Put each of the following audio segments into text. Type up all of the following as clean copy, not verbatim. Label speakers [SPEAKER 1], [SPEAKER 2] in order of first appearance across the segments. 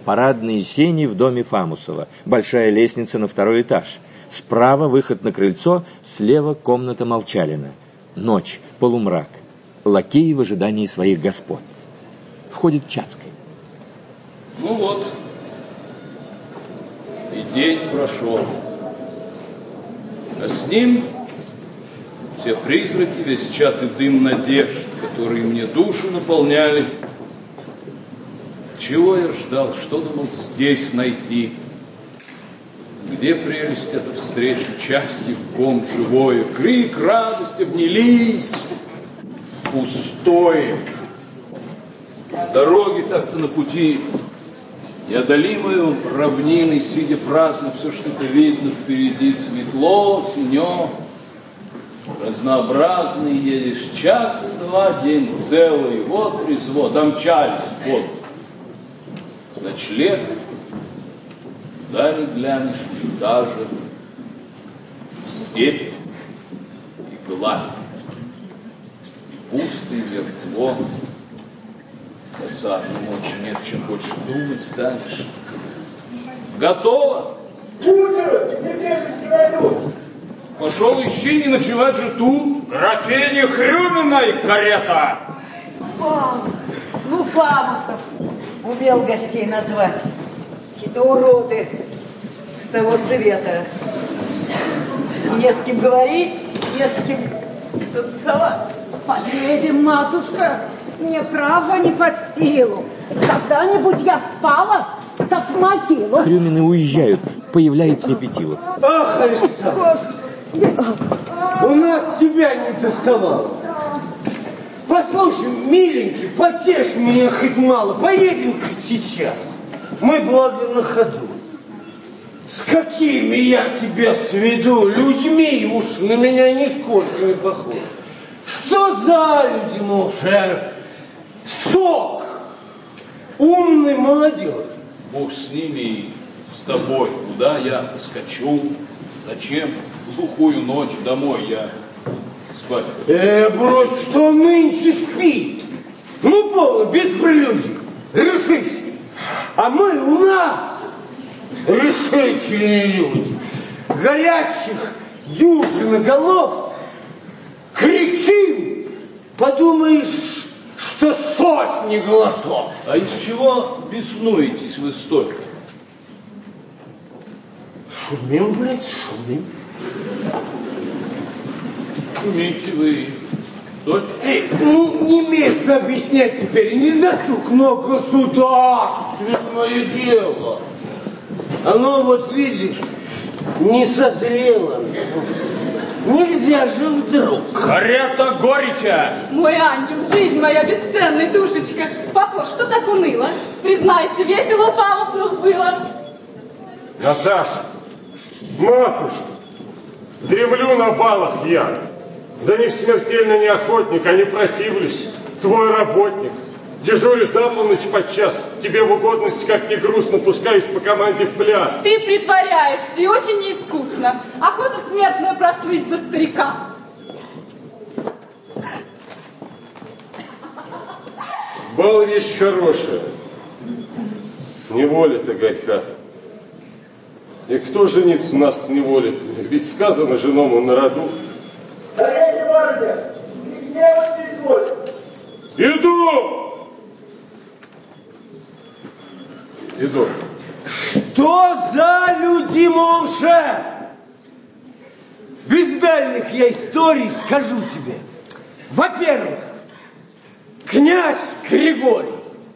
[SPEAKER 1] Парадные сени в доме Фамусова, большая лестница на 2-й этаж. Справа выход на крыльцо, слева комната Молчалина. Ночь, полумрак. Лакеи в ожидании своих господ. Входит Чацкий.
[SPEAKER 2] Ну вот, и день прошел. А с ним все призраки, весь чад и дым надежд, которые мне душу наполняли. Чего я ждал, что думал здесь найти? Где прелесть эта встреча, счастье в ком живое, крик, радость обнялись, пустой. Дороги так-то на пути, неодолимой равниной, сидя праздно, все что-то видно впереди, светло, синё, разнообразный, едешь час и два, день целый, вот резво, домчались, вот. Ночлег, куда ни глянешь, та же степь и гладь, и пусто, и мертво. Досадно, ночью нет, чем больше думать станешь. Готово?
[SPEAKER 3] Кучер, не
[SPEAKER 2] Пошел ищи, не ночевать же тут.
[SPEAKER 3] Графиня Хрюминой карета.
[SPEAKER 4] Ну, Фамусов умел гостей назвать. Какие-то уроды с того света. Не с кем говорить, не с кем танцевать.
[SPEAKER 5] Поедем, матушка, мне право не под силу. Когда-нибудь я спала, да в могилу.
[SPEAKER 1] Хрюмины уезжают, появляется Петилов.
[SPEAKER 6] Ах, Александр, у нас тебя не доставало. Послушай, миленький, потешь меня хоть мало, поедем хоть сейчас. Мы, благо, на ходу. С какими я тебя сведу людьми, уж на меня нисколько не похож. Что за люди, Моше? Сок умной молодежи.
[SPEAKER 2] Бог с ними и с тобой. Куда я поскочу? Зачем? В глухую ночь домой я спать.
[SPEAKER 6] Брось, что нынче спит. Ну, полно, без прелюдий. Решись. А мы у нас решительные люди. Горячих дюжина голов. Кричим, подумаешь, что сотни голосов.
[SPEAKER 2] А из чего беснуетесь вы столько?
[SPEAKER 6] Шумим, блядь, шумим.
[SPEAKER 2] Шумите вы только.
[SPEAKER 6] Не место объяснять теперь, не досуг, но государственное дело. Оно, вот видишь, не созрело. Нельзя же вдруг.
[SPEAKER 3] Карета горяча.
[SPEAKER 5] Мой ангел, жизнь моя бесценная душечка. Папа, что так уныло? Признайся, весело Фамусовых было.
[SPEAKER 7] Наташа, матушка, дремлю на балах я. Да них смертельно не охотник, а не противлюсь. Твой работник. Дежурю за полночь подчас. Тебе в угодность, как ни грустно, пускаюсь по команде в пляс.
[SPEAKER 5] Ты притворяешься и очень неискусно. Охота смертная прослыть за старика.
[SPEAKER 7] Бал вещь хорошая. Неволя-то горька. И кто жениться нас неволит? Ведь сказано женому на роду.
[SPEAKER 3] Царевна барыня, не гневать не изволь.
[SPEAKER 7] Иду! Иду.
[SPEAKER 6] Что за люди, Монше? Без дальних я историй скажу тебе. Во-первых, князь Григорий,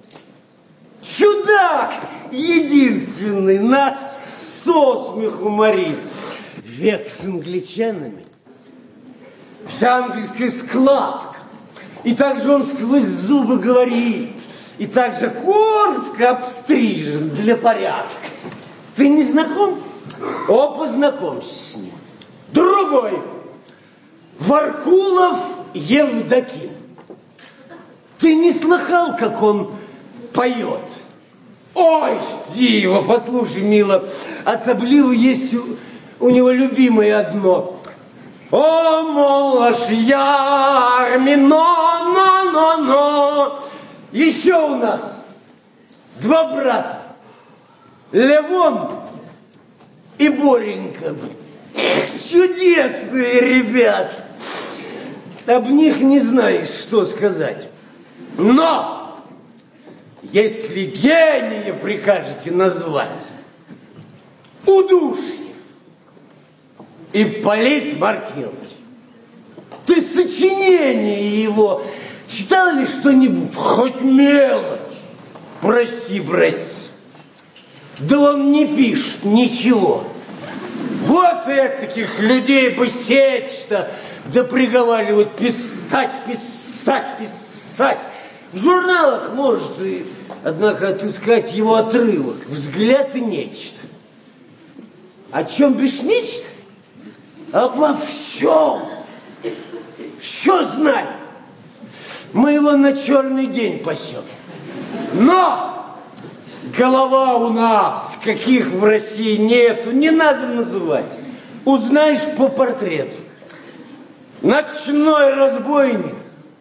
[SPEAKER 6] чудак единственный, нас со смеху морит. Век с англичанами. Вся английская складка. И также он сквозь зубы говорит. И также коротко обстрижен для порядка. Ты не знаком? О, познакомься с ним. Другой. Варкулов Евдоким. Ты не слыхал, как он поет? Ой, диво, послушай, мило, особливо есть у него любимое одно. О, молож ярми, но. Еще у нас два брата. Левон и Боренька. Чудесные ребята. Об них не знаешь, что сказать. Но, если гения прикажете назвать, Удушьев, Ипполит Маркелович, ты сочинение его читал ли что-нибудь? Хоть мелочь. Прости, братец. Да он не пишет ничего. Вот этих людей бы сечь-то, да приговаривают писать, писать, писать. В журналах может, однако, отыскать его отрывок, взгляд и нечто. О чем бишь нечто? Обо всем. Что знай? Мы его на черный день пасем. Но голова у нас, каких в России нету, не надо называть. Узнаешь по портрету. Ночной разбойник,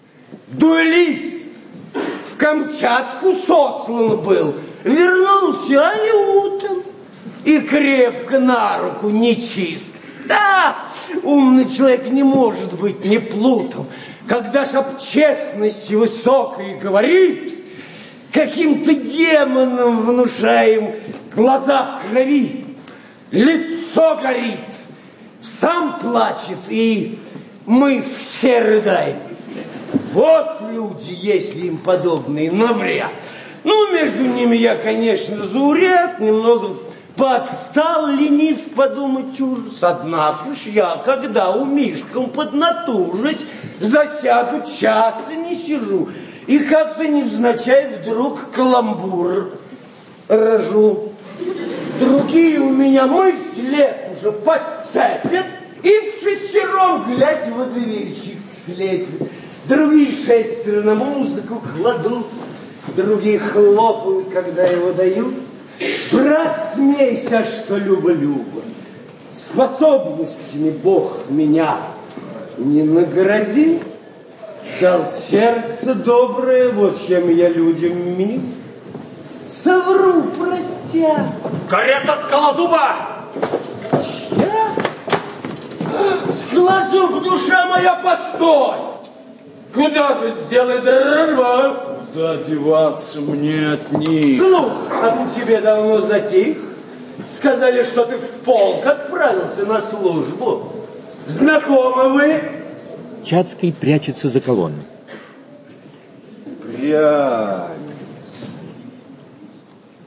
[SPEAKER 6] дуэлист, в Камчатку сослан был, вернулся аютом и крепко на руку нечист. Да, умный человек не может быть не плутом. Когда ж об честности высокой говорит, каким-то демоном внушаем, глаза в крови, лицо горит, сам плачет, и мы все рыдаем. Вот люди, если им подобные, навряд. Ну, между ними я, конечно, зауряд, немного подстал, ленив подумать ужас. Однако ж я, когда у Мишкам поднатужить, засяду, часа не сижу. И как-то невзначай вдруг каламбур рожу. Другие у меня мысли уже подцепят и в шестером, глядь, водовильчик слепят. Другие шестеро на музыку кладут, другие хлопают, когда его дают. Брат, смейся, что Люба-Люба, способностями Бог меня не наградил, дал сердце доброе, вот чем я людям мил. Совру, простя.
[SPEAKER 7] Карета Скалозуба!
[SPEAKER 6] Чья? Скалозуб, душа моя, постой! Куда же сделай дружба?
[SPEAKER 2] Куда деваться мне от них?
[SPEAKER 6] Слух об тебе давно затих. Сказали, что ты в полк отправился на службу. Знакомы вы?
[SPEAKER 1] Чацкий прячется за колонной.
[SPEAKER 6] Прячется.